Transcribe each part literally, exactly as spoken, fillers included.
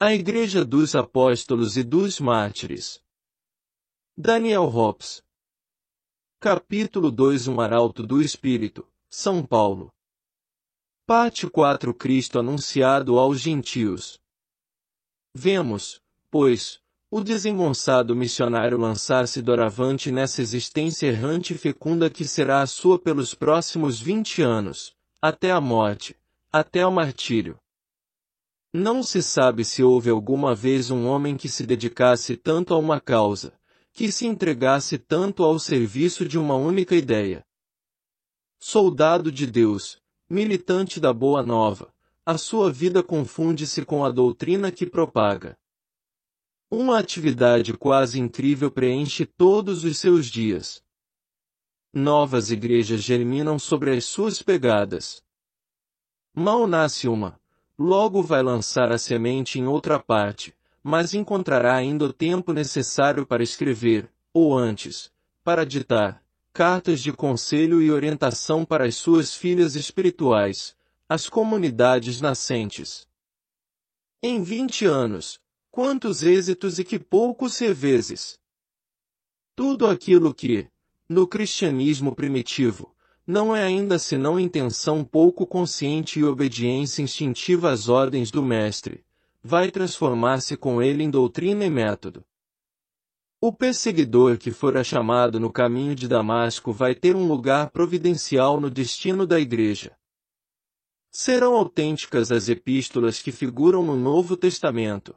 A Igreja dos Apóstolos e dos Mártires. Daniel Hobbes. Capítulo dois Um Arauto do Espírito, São Paulo. Parte quatro Cristo anunciado aos gentios. Vemos, pois, o desengonçado missionário lançar-se doravante nessa existência errante e fecunda que será a sua pelos próximos vinte anos, até a morte, até ao martírio. Não se sabe se houve alguma vez um homem que se dedicasse tanto a uma causa, que se entregasse tanto ao serviço de uma única ideia. Soldado de Deus, militante da Boa Nova, a sua vida confunde-se com a doutrina que propaga. Uma atividade quase incrível preenche todos os seus dias. Novas igrejas germinam sobre as suas pegadas. Mal nasce uma, logo vai lançar a semente em outra parte, mas encontrará ainda o tempo necessário para escrever, ou antes, para ditar, cartas de conselho e orientação para as suas filhas espirituais, as comunidades nascentes. Em vinte anos, quantos êxitos e que poucos reveses! Tudo aquilo que, no cristianismo primitivo, não é ainda senão intenção pouco consciente e obediência instintiva às ordens do Mestre, vai transformar-se com ele em doutrina e método. O perseguidor que fora chamado no caminho de Damasco vai ter um lugar providencial no destino da Igreja. Serão autênticas as epístolas que figuram no Novo Testamento.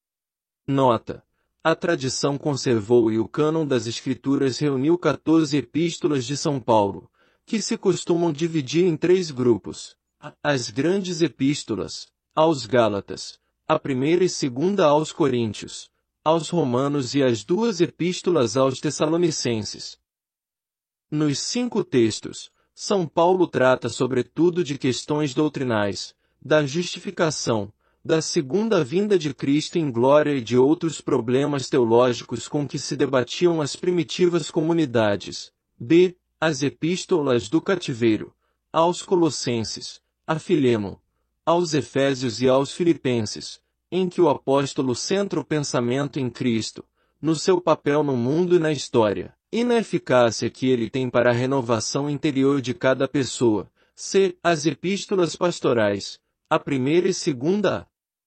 Nota: a tradição conservou e o cânon das Escrituras reuniu quatorze epístolas de São Paulo, que se costumam dividir em três grupos: as grandes epístolas, aos Gálatas, a primeira e segunda aos Coríntios, aos Romanos e as duas epístolas aos Tessalonicenses. Nos cinco textos, São Paulo trata sobretudo de questões doutrinais, da justificação, da segunda vinda de Cristo em glória e de outros problemas teológicos com que se debatiam as primitivas comunidades. B. As epístolas do cativeiro, aos Colossenses, a Filemon, aos Efésios e aos Filipenses, em que o apóstolo centra o pensamento em Cristo, no seu papel no mundo e na história, e na eficácia que ele tem para a renovação interior de cada pessoa. C. As epístolas pastorais, a primeira e segunda a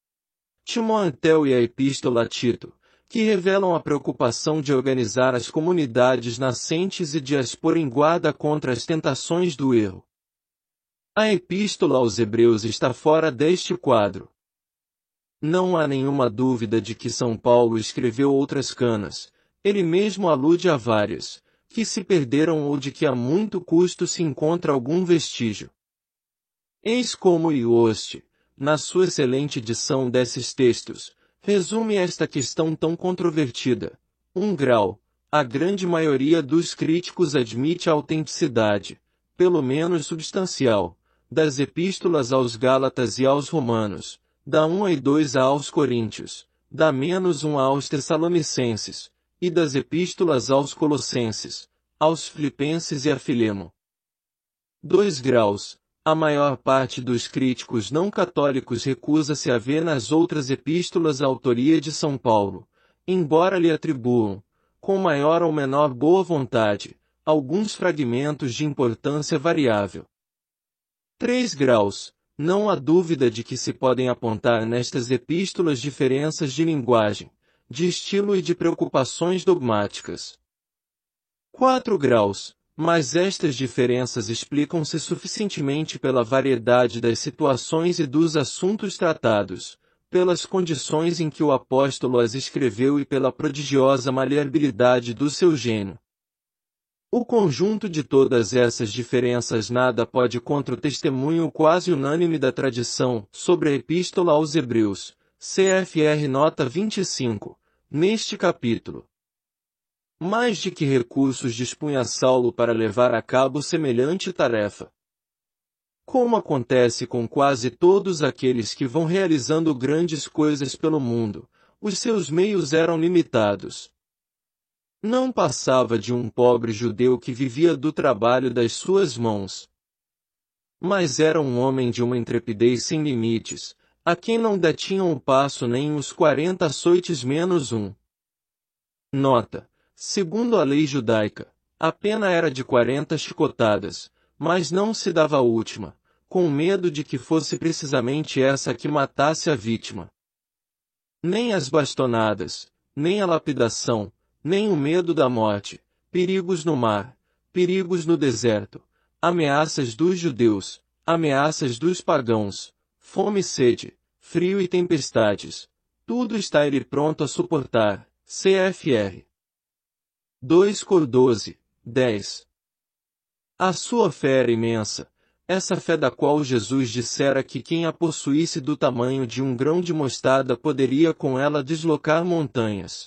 Timóteo e a epístola a Tito, que revelam a preocupação de organizar as comunidades nascentes e de as pôr em guarda contra as tentações do erro. A epístola aos Hebreus está fora deste quadro. Não há nenhuma dúvida de que São Paulo escreveu outras canas, ele mesmo alude a várias, que se perderam ou de que a muito custo se encontra algum vestígio. Eis como Ioste, na sua excelente edição desses textos, resume esta questão tão controvertida. Um grau, a grande maioria dos críticos admite a autenticidade, pelo menos substancial, das epístolas aos Gálatas e aos Romanos, da um e dois aos Coríntios, da menos um aos Tessalonicenses, e das epístolas aos Colossenses, aos Filipenses e a Filemon. Dois graus. A maior parte dos críticos não católicos recusa-se a ver nas outras epístolas a autoria de São Paulo, embora lhe atribuam, com maior ou menor boa vontade, alguns fragmentos de importância variável. Três graus. Não há dúvida de que se podem apontar nestas epístolas diferenças de linguagem, de estilo e de preocupações dogmáticas. Quatro graus. Mas estas diferenças explicam-se suficientemente pela variedade das situações e dos assuntos tratados, pelas condições em que o apóstolo as escreveu e pela prodigiosa maleabilidade do seu gênio. O conjunto de todas essas diferenças nada pode contra o testemunho quase unânime da tradição sobre a Epístola aos Hebreus, C F R nota vinte e cinco, neste capítulo. Mais de que recursos dispunha Saulo para levar a cabo semelhante tarefa? Como acontece com quase todos aqueles que vão realizando grandes coisas pelo mundo, os seus meios eram limitados. Não passava de um pobre judeu que vivia do trabalho das suas mãos. Mas era um homem de uma intrepidez sem limites, a quem não detinham o passo nem os quarenta açoites menos um. Nota: segundo a lei judaica, a pena era de quarenta chicotadas, mas não se dava a última, com medo de que fosse precisamente essa que matasse a vítima. Nem as bastonadas, nem a lapidação, nem o medo da morte, perigos no mar, perigos no deserto, ameaças dos judeus, ameaças dos pagãos, fome e sede, frio e tempestades, tudo está ele pronto a suportar. C F R dois Cor doze, dez. A sua fé era imensa, essa fé da qual Jesus dissera que quem a possuísse do tamanho de um grão de mostarda poderia com ela deslocar montanhas.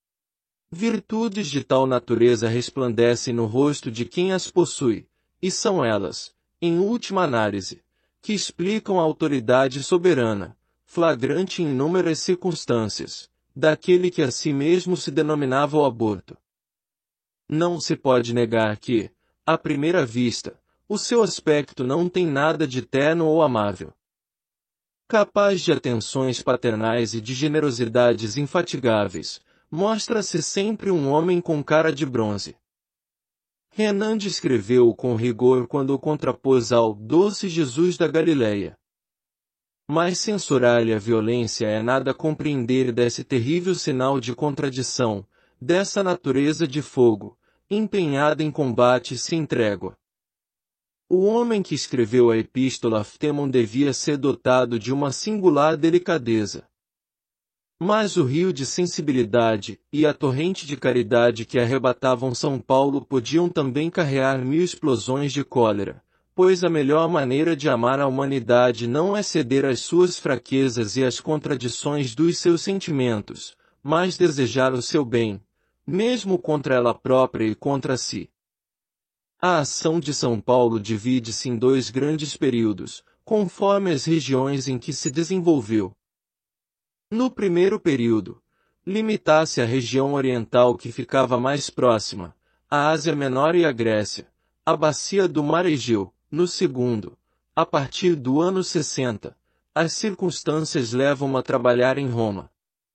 Virtudes de tal natureza resplandecem no rosto de quem as possui, e são elas, em última análise, que explicam a autoridade soberana, flagrante em inúmeras circunstâncias, daquele que a si mesmo se denominava o aborto. Não se pode negar que, à primeira vista, o seu aspecto não tem nada de terno ou amável. Capaz de atenções paternais e de generosidades infatigáveis, mostra-se sempre um homem com cara de bronze. Renan descreveu-o com rigor quando o contrapôs ao doce Jesus da Galileia. Mas censurar-lhe a violência é nada compreender desse terrível sinal de contradição, dessa natureza de fogo, empenhada em combate sem trégua. O homem que escreveu a epístola a Filemon devia ser dotado de uma singular delicadeza. Mas o rio de sensibilidade e a torrente de caridade que arrebatavam São Paulo podiam também carrear mil explosões de cólera, pois a melhor maneira de amar a humanidade não é ceder às suas fraquezas e às contradições dos seus sentimentos, mas desejar o seu bem, mesmo contra ela própria e contra si. A ação de São Paulo divide-se em dois grandes períodos, conforme as regiões em que se desenvolveu. No primeiro período, limitasse à região oriental que ficava mais próxima, a Ásia Menor e a Grécia, a bacia do Mar Egeu. No segundo, a partir do ano sessenta, as circunstâncias levam-o a trabalhar em Roma.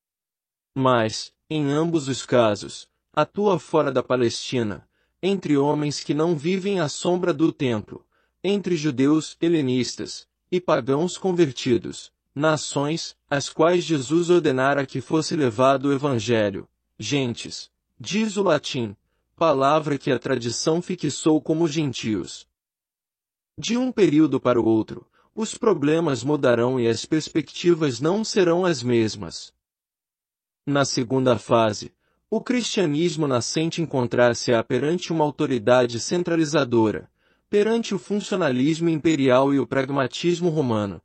Mas, em ambos os casos, atua fora da Palestina, entre homens que não vivem à sombra do templo, entre judeus helenistas e pagãos convertidos, nações, às quais Jesus ordenara que fosse levado o Evangelho, gentes, diz o latim, palavra que a tradição fixou como gentios. De um período para o outro, os problemas mudarão e as perspectivas não serão as mesmas. Na segunda fase, o cristianismo nascente encontrar-se-á perante uma autoridade centralizadora, perante o funcionalismo imperial e o pragmatismo romano.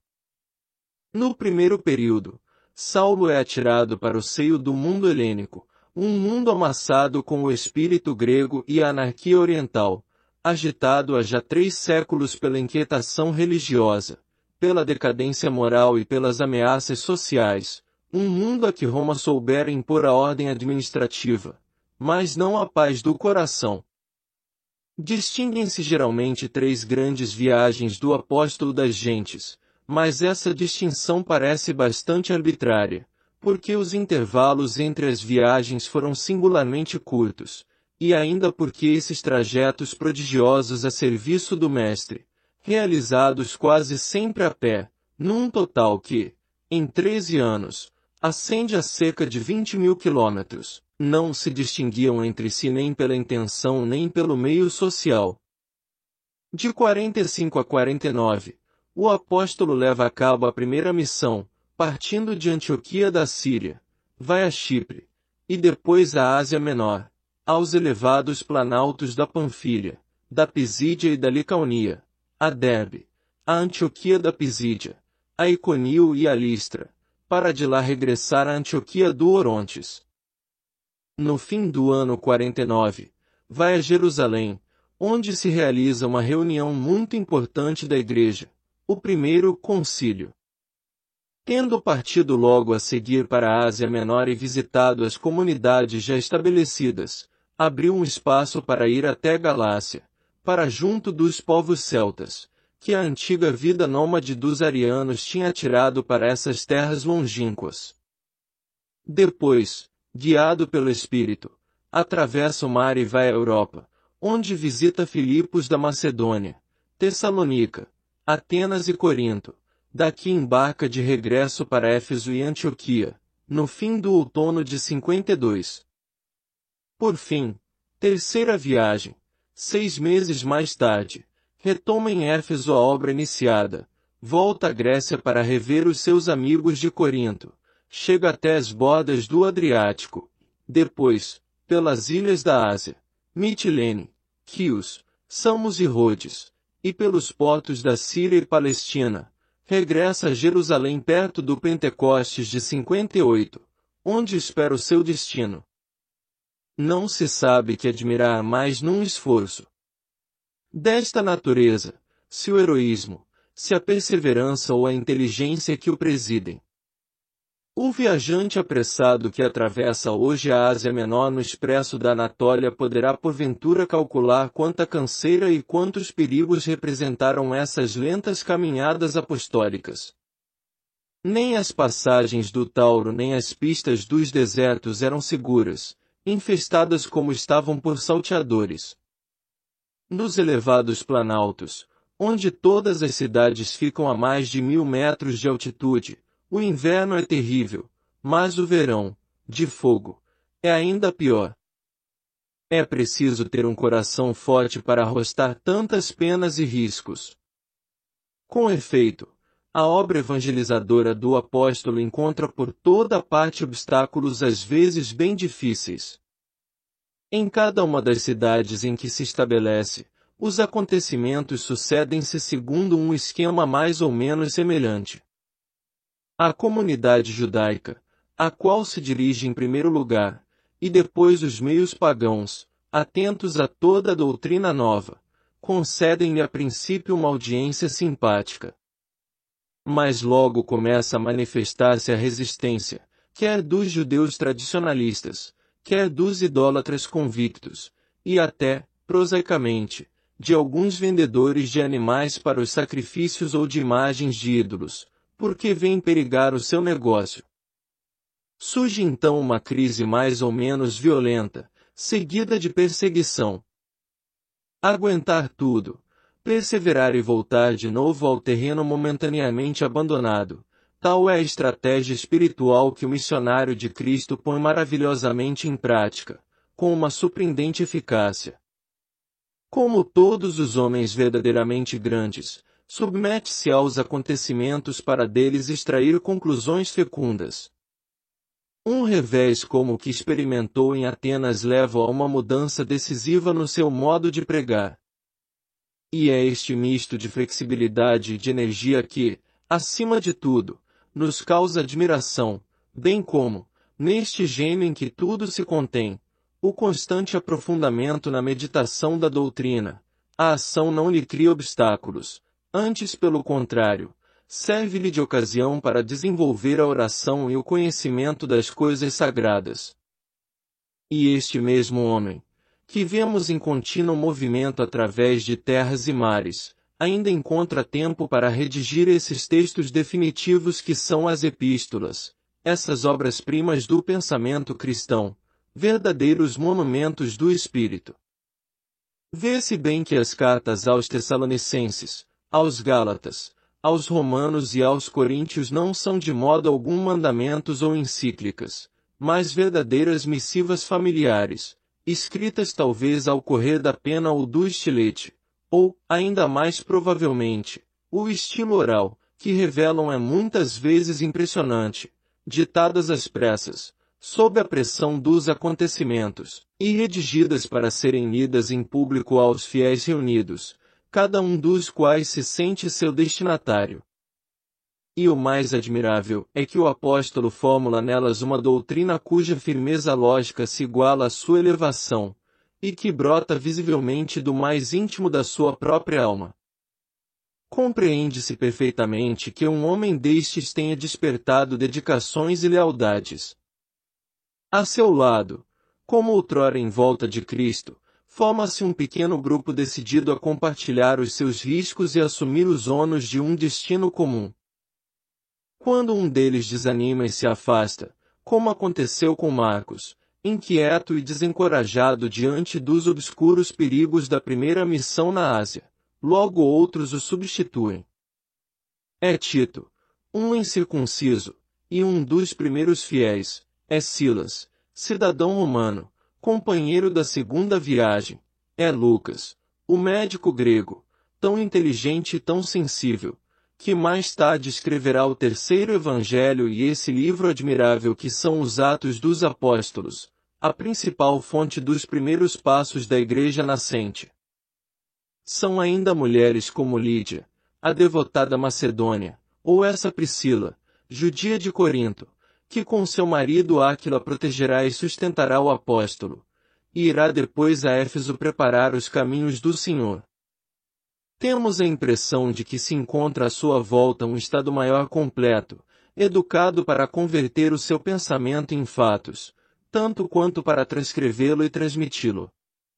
No primeiro período, Saulo é atirado para o seio do mundo helênico, um mundo amassado com o espírito grego e a anarquia oriental, agitado há já três séculos pela inquietação religiosa, pela decadência moral e pelas ameaças sociais, um mundo a que Roma soubera impor a ordem administrativa, mas não a paz do coração. Distinguem-se geralmente três grandes viagens do apóstolo das gentes, mas essa distinção parece bastante arbitrária, porque os intervalos entre as viagens foram singularmente curtos, e ainda porque esses trajetos prodigiosos a serviço do Mestre, realizados quase sempre a pé, num total que, em treze anos, ascende a cerca de vinte mil quilômetros, não se distinguiam entre si nem pela intenção nem pelo meio social. De quarenta e cinco a quarenta e nove, o apóstolo leva a cabo a primeira missão, partindo de Antioquia da Síria, vai a Chipre, e depois à Ásia Menor, aos elevados planaltos da Panfilha, da Pisídia e da Licaonia, a Derbe, a Antioquia da Pisídia, a Iconio e a Listra, para de lá regressar à Antioquia do Orontes. No fim do ano quarenta e nove, vai a Jerusalém, onde se realiza uma reunião muito importante da Igreja, o primeiro concílio. Tendo partido logo a seguir para a Ásia Menor e visitado as comunidades já estabelecidas, abriu um espaço para ir até Galácia, para junto dos povos celtas, que a antiga vida nômade dos arianos tinha tirado para essas terras longínquas. Depois, guiado pelo Espírito, atravessa o mar e vai à Europa, onde visita Filipos da Macedônia, Tessalônica, Atenas e Corinto. Daqui embarca de regresso para Éfeso e Antioquia, no fim do outono de cinquenta e dois. Por fim, terceira viagem, seis meses mais tarde, retoma em Éfeso a obra iniciada, volta à Grécia para rever os seus amigos de Corinto, chega até as bordas do Adriático, depois, pelas ilhas da Ásia, Mitilene, Quios, Samos e Rhodes, e pelos portos da Síria e Palestina, regressa a Jerusalém perto do Pentecostes de cinquenta e oito, onde espera o seu destino. Não se sabe que admirar mais num esforço desta natureza, se o heroísmo, se a perseverança ou a inteligência que o presidem. O viajante apressado que atravessa hoje a Ásia Menor no expresso da Anatólia poderá porventura calcular quanta canseira e quantos perigos representaram essas lentas caminhadas apostólicas. Nem as passagens do Tauro nem as pistas dos desertos eram seguras, infestadas como estavam por salteadores. Nos elevados planaltos, onde todas as cidades ficam a mais de mil metros de altitude, o inverno é terrível, mas o verão, de fogo, é ainda pior. É preciso ter um coração forte para arrostar tantas penas e riscos. Com efeito, a obra evangelizadora do apóstolo encontra por toda parte obstáculos às vezes bem difíceis. Em cada uma das cidades em que se estabelece, os acontecimentos sucedem-se segundo um esquema mais ou menos semelhante. A comunidade judaica, a qual se dirige em primeiro lugar, e depois os meios pagãos, atentos a toda a doutrina nova, concedem-lhe a princípio uma audiência simpática. Mas logo começa a manifestar-se a resistência, quer dos judeus tradicionalistas, quer dos idólatras convictos, e até, prosaicamente, de alguns vendedores de animais para os sacrifícios ou de imagens de ídolos, porque vem perigar o seu negócio. Surge então uma crise mais ou menos violenta, seguida de perseguição. Aguentar tudo, perseverar e voltar de novo ao terreno momentaneamente abandonado, tal é a estratégia espiritual que o missionário de Cristo põe maravilhosamente em prática, com uma surpreendente eficácia. Como todos os homens verdadeiramente grandes, submete-se aos acontecimentos para deles extrair conclusões fecundas. Um revés como o que experimentou em Atenas leva a uma mudança decisiva no seu modo de pregar. E é este misto de flexibilidade e de energia que, acima de tudo, nos causa admiração, bem como, neste gênio em que tudo se contém, o constante aprofundamento na meditação da doutrina. A ação não lhe cria obstáculos, antes pelo contrário, serve-lhe de ocasião para desenvolver a oração e o conhecimento das coisas sagradas. E este mesmo homem, que vemos em contínuo movimento através de terras e mares, ainda encontra tempo para redigir esses textos definitivos que são as epístolas, essas obras-primas do pensamento cristão, verdadeiros monumentos do Espírito. Vê-se bem que as cartas aos Tessalonicenses, aos Gálatas, aos Romanos e aos Coríntios não são de modo algum mandamentos ou encíclicas, mas verdadeiras missivas familiares, escritas talvez ao correr da pena ou do estilete, ou, ainda mais provavelmente, o estilo oral, que revelam é muitas vezes impressionante, ditadas às pressas, sob a pressão dos acontecimentos, e redigidas para serem lidas em público aos fiéis reunidos, cada um dos quais se sente seu destinatário. E o mais admirável é que o apóstolo formula nelas uma doutrina cuja firmeza lógica se iguala à sua elevação, e que brota visivelmente do mais íntimo da sua própria alma. Compreende-se perfeitamente que um homem destes tenha despertado dedicações e lealdades. A seu lado, como outrora em volta de Cristo, forma-se um pequeno grupo decidido a compartilhar os seus riscos e assumir os ônus de um destino comum. Quando um deles desanima e se afasta, como aconteceu com Marcos, inquieto e desencorajado diante dos obscuros perigos da primeira missão na Ásia, logo outros o substituem. É Tito, um incircunciso, e um dos primeiros fiéis, é Silas, cidadão romano, companheiro da segunda viagem, é Lucas, o médico grego, tão inteligente e tão sensível, que mais tarde escreverá o terceiro evangelho e esse livro admirável que são os Atos dos Apóstolos, a principal fonte dos primeiros passos da igreja nascente. São ainda mulheres como Lídia, a devotada Macedônia, ou essa Priscila, judia de Corinto, que com seu marido Áquila protegerá e sustentará o apóstolo, e irá depois a Éfeso preparar os caminhos do Senhor. Temos a impressão de que se encontra à sua volta um Estado Maior completo, educado para converter o seu pensamento em fatos, tanto quanto para transcrevê-lo e transmiti-lo.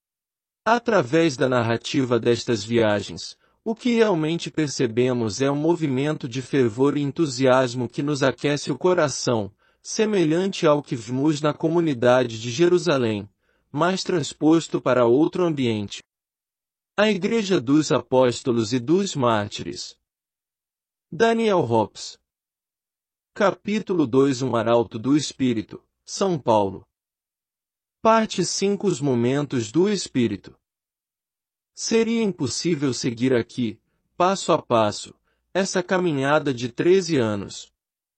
Através da narrativa destas viagens, o que realmente percebemos é um movimento de fervor e entusiasmo que nos aquece o coração, semelhante ao que vimos na comunidade de Jerusalém, mas transposto para outro ambiente. A Igreja dos Apóstolos e dos Mártires. Daniel Hobbes. Capítulo dois Um Arauto do Espírito, São Paulo. Parte cinco Os Momentos do Espírito. Seria impossível seguir aqui, passo a passo, essa caminhada de treze anos.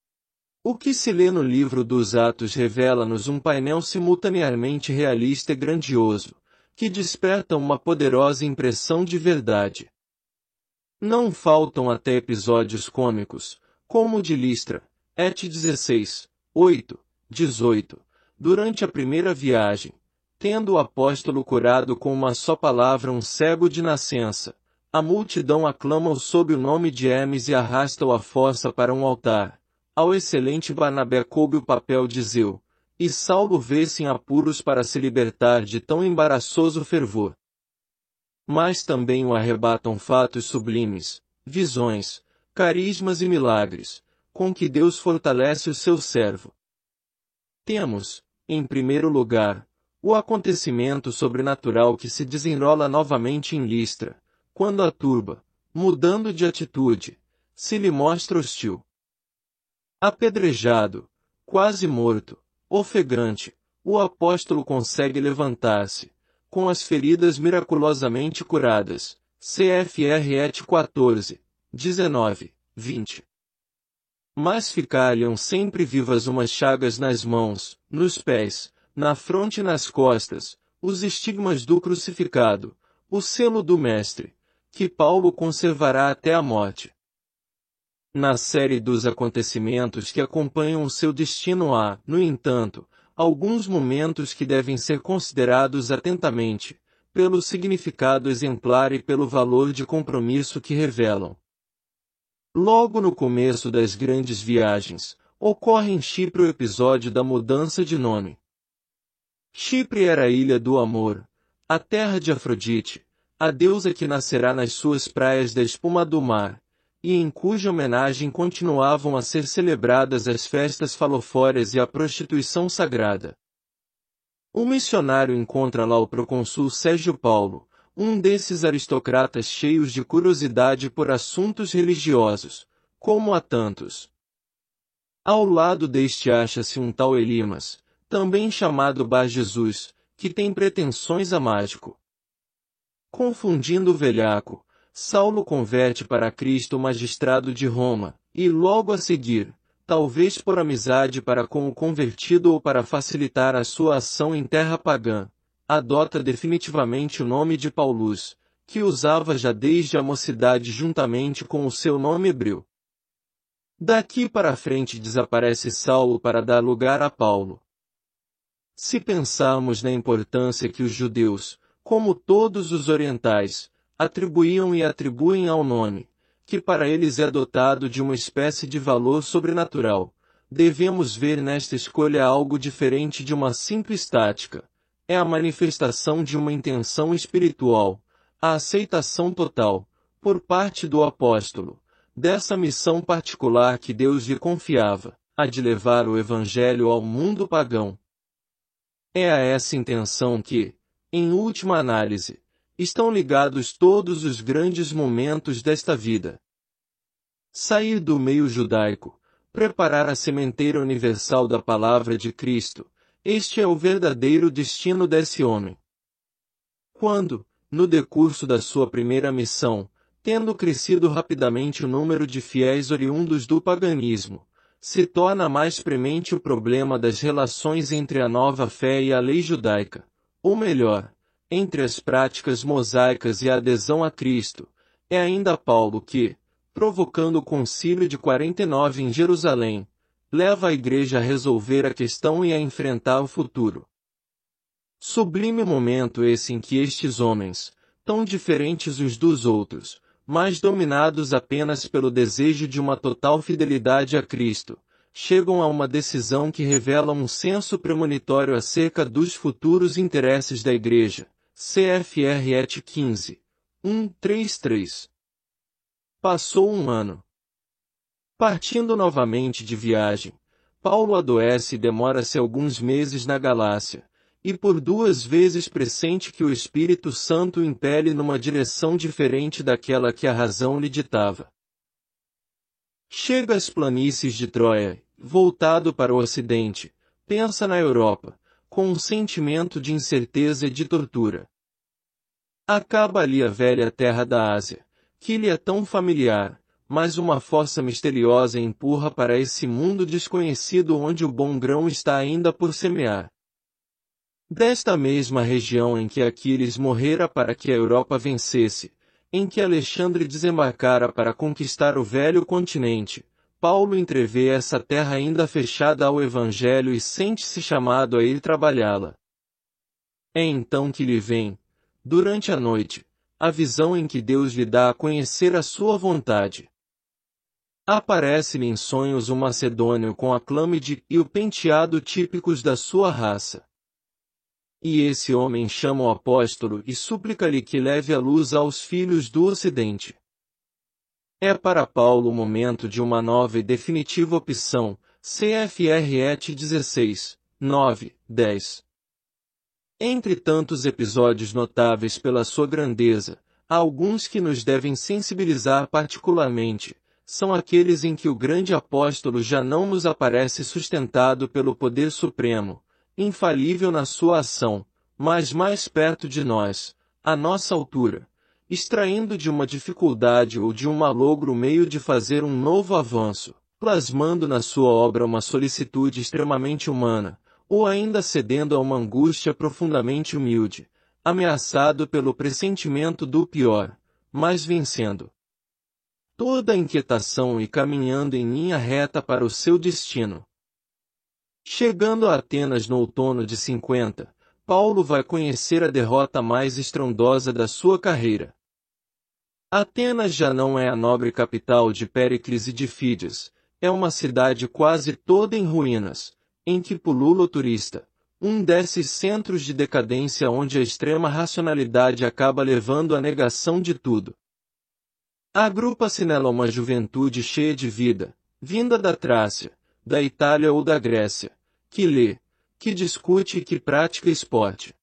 O que se lê no livro dos Atos revela-nos um painel simultaneamente realista e grandioso, que desperta uma poderosa impressão de verdade. Não faltam até episódios cômicos, como o de Listra, et dezesseis, oito, dezoito, durante a primeira viagem, tendo o apóstolo curado com uma só palavra um cego de nascença, a multidão aclama-o sob o nome de Hermes e arrasta-o à força para um altar. Ao excelente Barnabé coube o papel de Zeu, e Saulo vê-se em apuros para se libertar de tão embaraçoso fervor. Mas também o arrebatam fatos sublimes, visões, carismas e milagres, com que Deus fortalece o seu servo. Temos, em primeiro lugar, o acontecimento sobrenatural que se desenrola novamente em Listra, quando a turba, mudando de atitude, se lhe mostra hostil. Apedrejado, quase morto, ofegante, o apóstolo consegue levantar-se, com as feridas miraculosamente curadas. C F R et quatorze, dezenove, vinte. Mas ficar-lhe sempre vivas umas chagas nas mãos, nos pés, na fronte e nas costas, os estigmas do crucificado, o selo do Mestre, que Paulo conservará até a morte. Na série dos acontecimentos que acompanham o seu destino há, no entanto, alguns momentos que devem ser considerados atentamente, pelo significado exemplar e pelo valor de compromisso que revelam. Logo no começo das grandes viagens, ocorre em Chipre o episódio da mudança de nome. Chipre era a ilha do amor, a terra de Afrodite, a deusa que nascerá nas suas praias da espuma do mar, e em cuja homenagem continuavam a ser celebradas as festas falofórias e a prostituição sagrada. O missionário encontra lá o procônsul Sérgio Paulo, um desses aristocratas cheios de curiosidade por assuntos religiosos, como há tantos. Ao lado deste acha-se um tal Elimas, também chamado Bar Jesus, que tem pretensões a mágico. Confundindo o velhaco, Saulo converte para Cristo o magistrado de Roma, e logo a seguir, talvez por amizade para com o convertido ou para facilitar a sua ação em terra pagã, adota definitivamente o nome de Paulus, que usava já desde a mocidade juntamente com o seu nome hebreu. Daqui para frente desaparece Saulo para dar lugar a Paulo. Se pensarmos na importância que os judeus, como todos os orientais, atribuíam e atribuem ao nome, que para eles é dotado de uma espécie de valor sobrenatural, devemos ver nesta escolha algo diferente de uma simples tática, é a manifestação de uma intenção espiritual, a aceitação total, por parte do apóstolo, dessa missão particular que Deus lhe confiava, a de levar o Evangelho ao mundo pagão. É a essa intenção que, em última análise, estão ligados todos os grandes momentos desta vida. Sair do meio judaico, preparar a sementeira universal da palavra de Cristo, este é o verdadeiro destino desse homem. Quando, no decurso da sua primeira missão, tendo crescido rapidamente o número de fiéis oriundos do paganismo, se torna mais premente o problema das relações entre a nova fé e a lei judaica, ou melhor, entre as práticas mosaicas e a adesão a Cristo, é ainda Paulo que, provocando o concílio de quarenta e nove em Jerusalém, leva a igreja a resolver a questão e a enfrentar o futuro. Sublime momento esse em que estes homens, tão diferentes uns dos outros, mas dominados apenas pelo desejo de uma total fidelidade a Cristo, chegam a uma decisão que revela um senso premonitório acerca dos futuros interesses da Igreja. C F R Et quinze, um, três três. Passou um ano. Partindo novamente de viagem, Paulo adoece e demora-se alguns meses na Galácia, e por duas vezes pressente que o Espírito Santo o impele numa direção diferente daquela que a razão lhe ditava. Chega às planícies de Troia, voltado para o Ocidente, pensa na Europa, com um sentimento de incerteza e de tortura. Acaba ali a velha terra da Ásia, que lhe é tão familiar, mas uma força misteriosa empurra para esse mundo desconhecido onde o bom grão está ainda por semear. Desta mesma região em que Aquiles morrera para que a Europa vencesse, em que Alexandre desembarcara para conquistar o velho continente, Paulo entrevê essa terra ainda fechada ao Evangelho e sente-se chamado a ir trabalhá-la. É então que lhe vem, durante a noite, a visão em que Deus lhe dá a conhecer a sua vontade. Aparece-lhe em sonhos um macedônio com a clâmide e o penteado típicos da sua raça. E esse homem chama o apóstolo e suplica-lhe que leve a luz aos filhos do Ocidente. É para Paulo o momento de uma nova e definitiva opção, C F R Et dezesseis, nove, dez. Entre tantos episódios notáveis pela sua grandeza, há alguns que nos devem sensibilizar particularmente, são aqueles em que o grande apóstolo já não nos aparece sustentado pelo poder supremo, infalível na sua ação, mas mais perto de nós, à nossa altura, extraindo de uma dificuldade ou de um malogro o meio de fazer um novo avanço, plasmando na sua obra uma solicitude extremamente humana, ou ainda cedendo a uma angústia profundamente humilde, ameaçado pelo pressentimento do pior, mas vencendo toda a inquietação e caminhando em linha reta para o seu destino. Chegando a Atenas no outono de cinquenta, Paulo vai conhecer a derrota mais estrondosa da sua carreira. Atenas já não é a nobre capital de Péricles e de Fídias, é uma cidade quase toda em ruínas, em que pulula o turista, um desses centros de decadência onde a extrema racionalidade acaba levando à negação de tudo. Agrupa-se nela uma juventude cheia de vida, vinda da Trácia, da Itália ou da Grécia, que lê, que discute e que pratica esporte.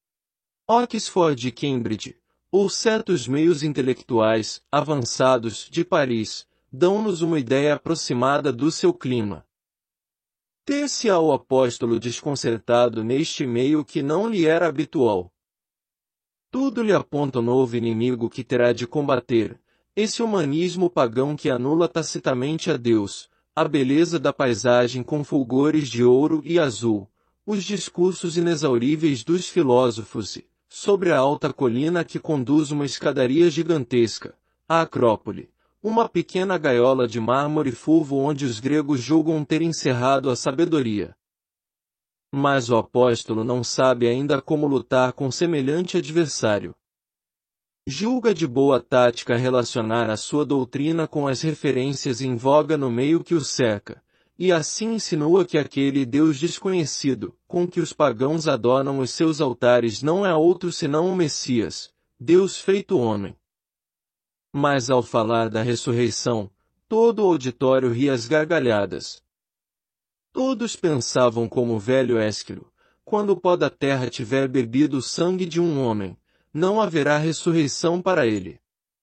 Oxford e Cambridge, ou certos meios intelectuais, avançados, de Paris, dão-nos uma ideia aproximada do seu clima. Ter-se ao apóstolo desconcertado neste meio que não lhe era habitual. Tudo lhe aponta o novo inimigo que terá de combater, esse humanismo pagão que anula tacitamente a Deus, a beleza da paisagem com fulgores de ouro e azul, os discursos inexauríveis dos filósofos e, sobre a alta colina que conduz uma escadaria gigantesca, a Acrópole, uma pequena gaiola de mármore fulvo onde os gregos julgam ter encerrado a sabedoria. Mas o apóstolo não sabe ainda como lutar com semelhante adversário. Julga de boa tática relacionar a sua doutrina com as referências em voga no meio que o cerca, e assim insinua que aquele Deus desconhecido, com que os pagãos adoram os seus altares não é outro senão o Messias, Deus feito homem. Mas ao falar da ressurreição, todo o auditório ria às gargalhadas. Todos pensavam como o velho Ésquilo: quando o pó da terra tiver bebido o sangue de um homem, não haverá ressurreição para ele.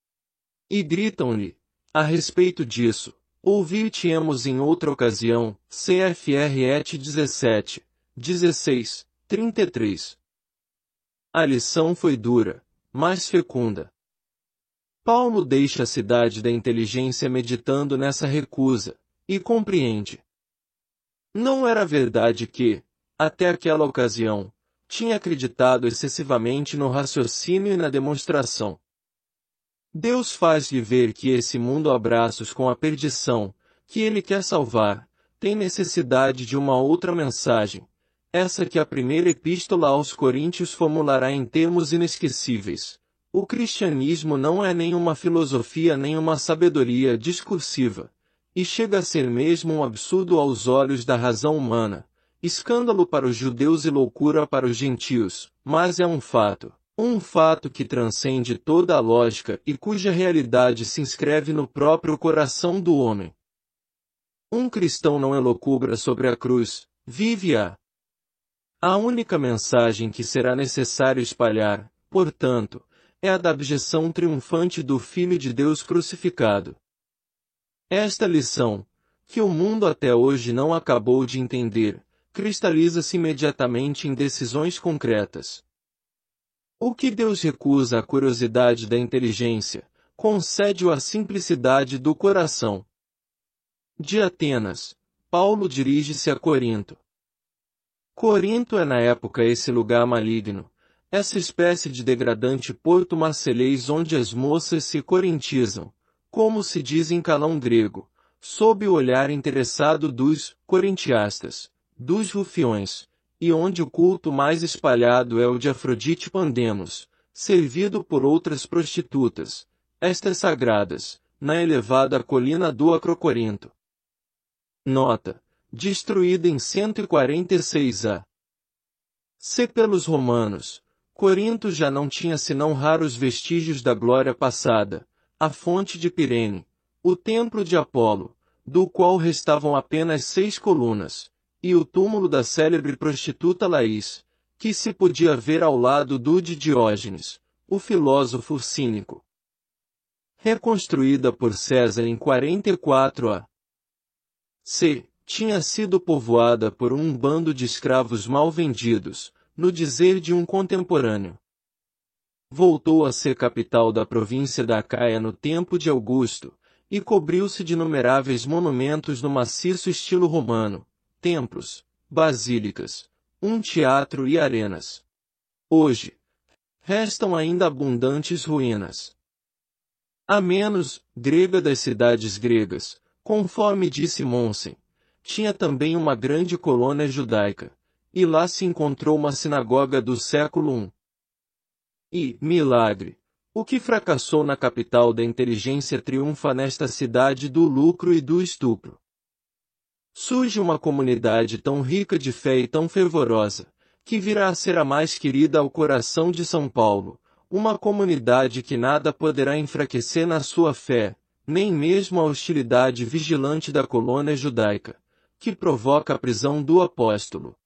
E gritam-lhe, a respeito disso: ouvir-te-emos em outra ocasião, C F R et dezessete, dezesseis, trinta e três. A lição foi dura, mas fecunda. Paulo deixa a cidade da inteligência meditando nessa recusa, e compreende. Não era verdade que, até aquela ocasião, tinha acreditado excessivamente no raciocínio e na demonstração. Deus faz-lhe ver que esse mundo a braços com a perdição, que ele quer salvar, tem necessidade de uma outra mensagem, essa que a primeira epístola aos Coríntios formulará em termos inesquecíveis. O cristianismo não é nem uma filosofia nem uma sabedoria discursiva, e chega a ser mesmo um absurdo aos olhos da razão humana, escândalo para os judeus e loucura para os gentios, mas é um fato. Um fato que transcende toda a lógica e cuja realidade se inscreve no próprio coração do homem. Um cristão não elocubra sobre a cruz, vive-a. A única mensagem que será necessário espalhar, portanto, é a da abjeção triunfante do Filho de Deus crucificado. Esta lição, que o mundo até hoje não acabou de entender, cristaliza-se imediatamente em decisões concretas. O que Deus recusa à curiosidade da inteligência, concede-o à simplicidade do coração. De Atenas, Paulo dirige-se a Corinto. Corinto é na época esse lugar maligno, essa espécie de degradante porto marselês onde as moças se corintizam, como se diz em calão grego, sob o olhar interessado dos corintiastas, dos rufiões, e onde o culto mais espalhado é o de Afrodite Pandemos, servido por outras prostitutas, estas sagradas, na elevada colina do Acrocorinto. Nota: destruída em cento e quarenta e seis a C pelos romanos, Corinto já não tinha senão raros vestígios da glória passada, a fonte de Pirene, o templo de Apolo, do qual restavam apenas seis colunas, e o túmulo da célebre prostituta Laís, que se podia ver ao lado do de Diógenes, o filósofo cínico. Reconstruída por César em quarenta e quatro a C, tinha sido povoada por um bando de escravos mal vendidos, no dizer de um contemporâneo. Voltou a ser capital da província da Acaia no tempo de Augusto, e cobriu-se de inumeráveis monumentos no maciço estilo romano, templos, basílicas, um teatro e arenas. Hoje, restam ainda abundantes ruínas. A menos, grega das cidades gregas, conforme disse Monsen, tinha também uma grande colônia judaica, e lá se encontrou uma sinagoga do século I. E, milagre, o que fracassou na capital da inteligência triunfa nesta cidade do lucro e do estupro. Surge uma comunidade tão rica de fé e tão fervorosa, que virá a ser a mais querida ao coração de São Paulo, uma comunidade que nada poderá enfraquecer na sua fé, nem mesmo a hostilidade vigilante da colônia judaica, que provoca a prisão do apóstolo.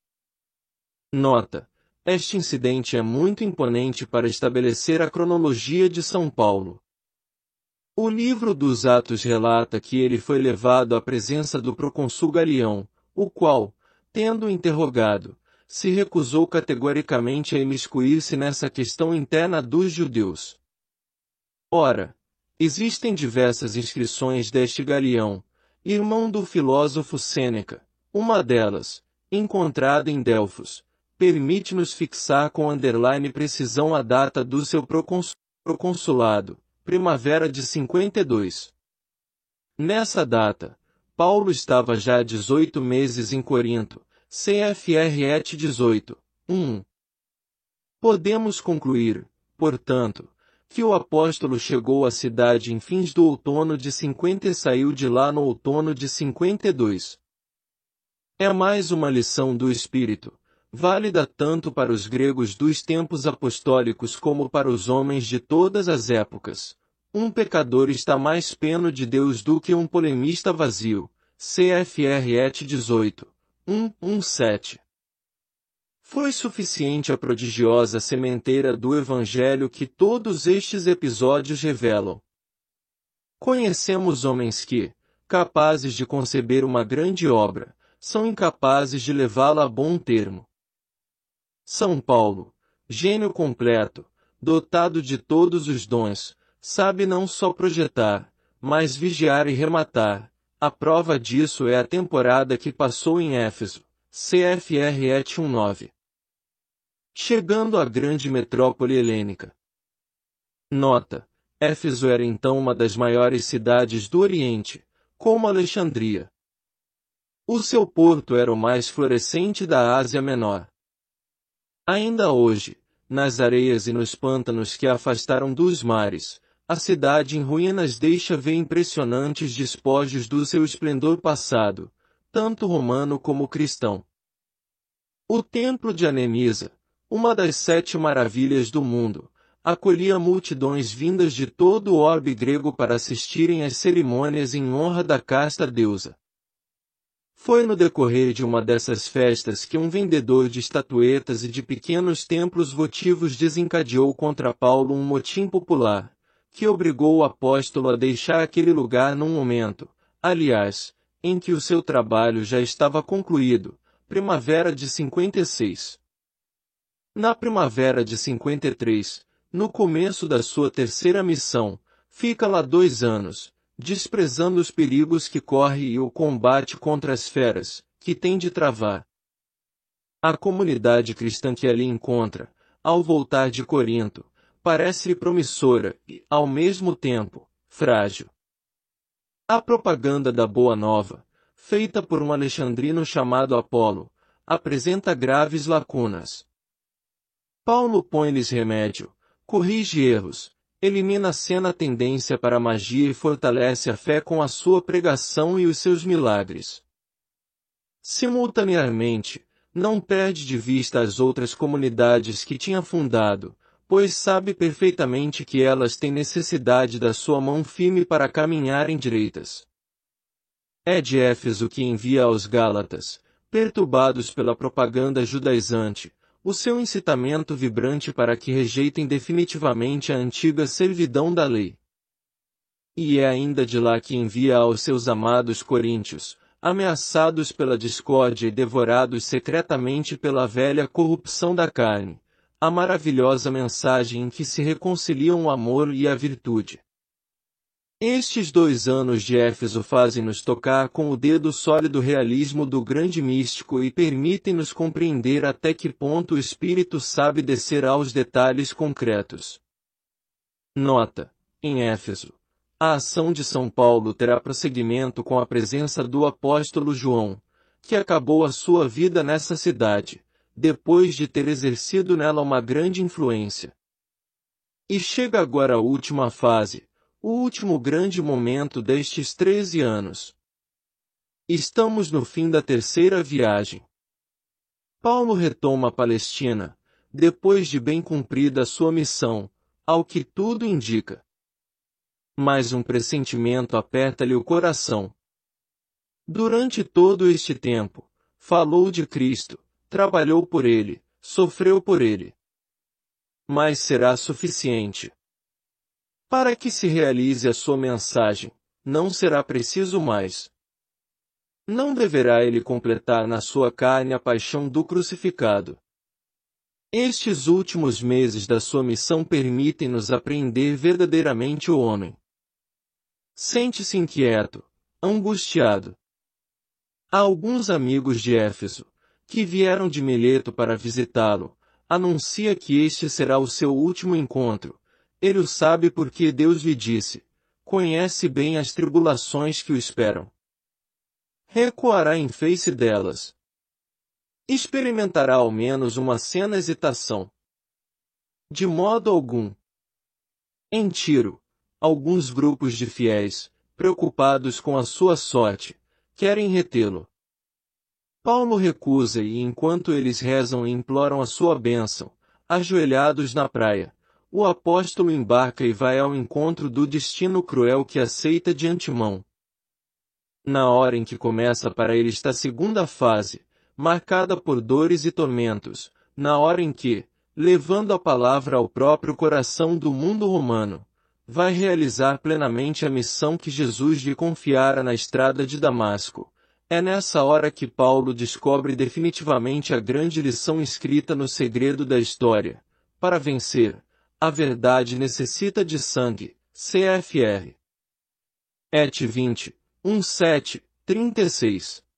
Nota: este incidente é muito imponente para estabelecer a cronologia de São Paulo. O livro dos Atos relata que ele foi levado à presença do procônsul Galião, o qual, tendo interrogado, se recusou categoricamente a imiscuir-se nessa questão interna dos judeus. Ora, existem diversas inscrições deste Galião, irmão do filósofo Sêneca. Uma delas, encontrada em Delfos, permite-nos fixar com underline precisão a data do seu proconsulado, primavera de cinquenta e dois. Nessa data, Paulo estava já há dezoito meses em Corinto, C F R et dezoito, um. Podemos concluir, portanto, que o apóstolo chegou à cidade em fins do outono de cinquenta e saiu de lá no outono de cinquenta e dois. É mais uma lição do Espírito, válida tanto para os gregos dos tempos apostólicos como para os homens de todas as épocas. Um pecador está mais perto de Deus do que um polemista vazio. C F R Et dezoito, um, um, sete. Foi suficiente a prodigiosa sementeira do Evangelho que todos estes episódios revelam. Conhecemos homens que, capazes de conceber uma grande obra, são incapazes de levá-la a bom termo. São Paulo, gênio completo, dotado de todos os dons, sabe não só projetar, mas vigiar e rematar. A prova disso é a temporada que passou em Éfeso, C F R Et dezenove. Chegando à grande metrópole helênica. Nota: Éfeso era então uma das maiores cidades do Oriente, como Alexandria. O seu porto era o mais florescente da Ásia Menor. Ainda hoje, nas areias e nos pântanos que a afastaram dos mares, a cidade em ruínas deixa ver impressionantes despojos do seu esplendor passado, tanto romano como cristão. O templo de Anemisa, uma das sete maravilhas do mundo, acolhia multidões vindas de todo o orbe grego para assistirem às cerimônias em honra da casta deusa. Foi no decorrer de uma dessas festas que um vendedor de estatuetas e de pequenos templos votivos desencadeou contra Paulo um motim popular, que obrigou o apóstolo a deixar aquele lugar num momento, aliás, em que o seu trabalho já estava concluído, primavera de cinquenta e seis. Na primavera de cinquenta e três, no começo da sua terceira missão, fica lá dois anos, desprezando os perigos que corre e o combate contra as feras, que tem de travar. A comunidade cristã que ali encontra, ao voltar de Corinto, parece-lhe promissora e, ao mesmo tempo, frágil. A propaganda da Boa Nova, feita por um alexandrino chamado Apolo, apresenta graves lacunas. Paulo põe-lhes remédio, corrige erros, elimina a cena tendência para a magia e fortalece a fé com a sua pregação e os seus milagres. Simultaneamente, não perde de vista as outras comunidades que tinha fundado, pois sabe perfeitamente que elas têm necessidade da sua mão firme para caminharem direitas. É de Éfeso que envia aos Gálatas, perturbados pela propaganda judaizante, o seu incitamento vibrante para que rejeitem definitivamente a antiga servidão da lei. E é ainda de lá que envia aos seus amados coríntios, ameaçados pela discórdia e devorados secretamente pela velha corrupção da carne, a maravilhosa mensagem em que se reconciliam o amor e a virtude. Estes dois anos de Éfeso fazem-nos tocar com o dedo sólido realismo do grande místico e permitem-nos compreender até que ponto o Espírito sabe descer aos detalhes concretos. Nota: em Éfeso, a ação de São Paulo terá prosseguimento com a presença do apóstolo João, que acabou a sua vida nessa cidade, depois de ter exercido nela uma grande influência. E chega agora a última fase, o último grande momento destes treze anos. Estamos no fim da terceira viagem. Paulo retoma a Palestina, depois de bem cumprida a sua missão, ao que tudo indica. Mas um pressentimento aperta-lhe o coração. Durante todo este tempo, falou de Cristo, trabalhou por ele, sofreu por ele. Mas será suficiente? Para que se realize a sua mensagem, não será preciso mais. Não deverá ele completar na sua carne a paixão do crucificado. Estes últimos meses da sua missão permitem-nos apreender verdadeiramente o homem. Sente-se inquieto, angustiado. Há alguns amigos de Éfeso, que vieram de Mileto para visitá-lo, anuncia que este será o seu último encontro. Ele o sabe porque Deus lhe disse, conhece bem as tribulações que o esperam. Recuará em face delas. Experimentará ao menos uma cena hesitação. De modo algum. Em Tiro, alguns grupos de fiéis, preocupados com a sua sorte, querem retê-lo. Paulo recusa e enquanto eles rezam e imploram a sua bênção, ajoelhados na praia, o apóstolo embarca e vai ao encontro do destino cruel que aceita de antemão. Na hora em que começa para ele esta segunda fase, marcada por dores e tormentos, na hora em que, levando a palavra ao próprio coração do mundo romano, vai realizar plenamente a missão que Jesus lhe confiara na estrada de Damasco, é nessa hora que Paulo descobre definitivamente a grande lição escrita no segredo da história. Para vencer, a verdade necessita de sangue. C F R. Et vinte, um sete, trinta e seis.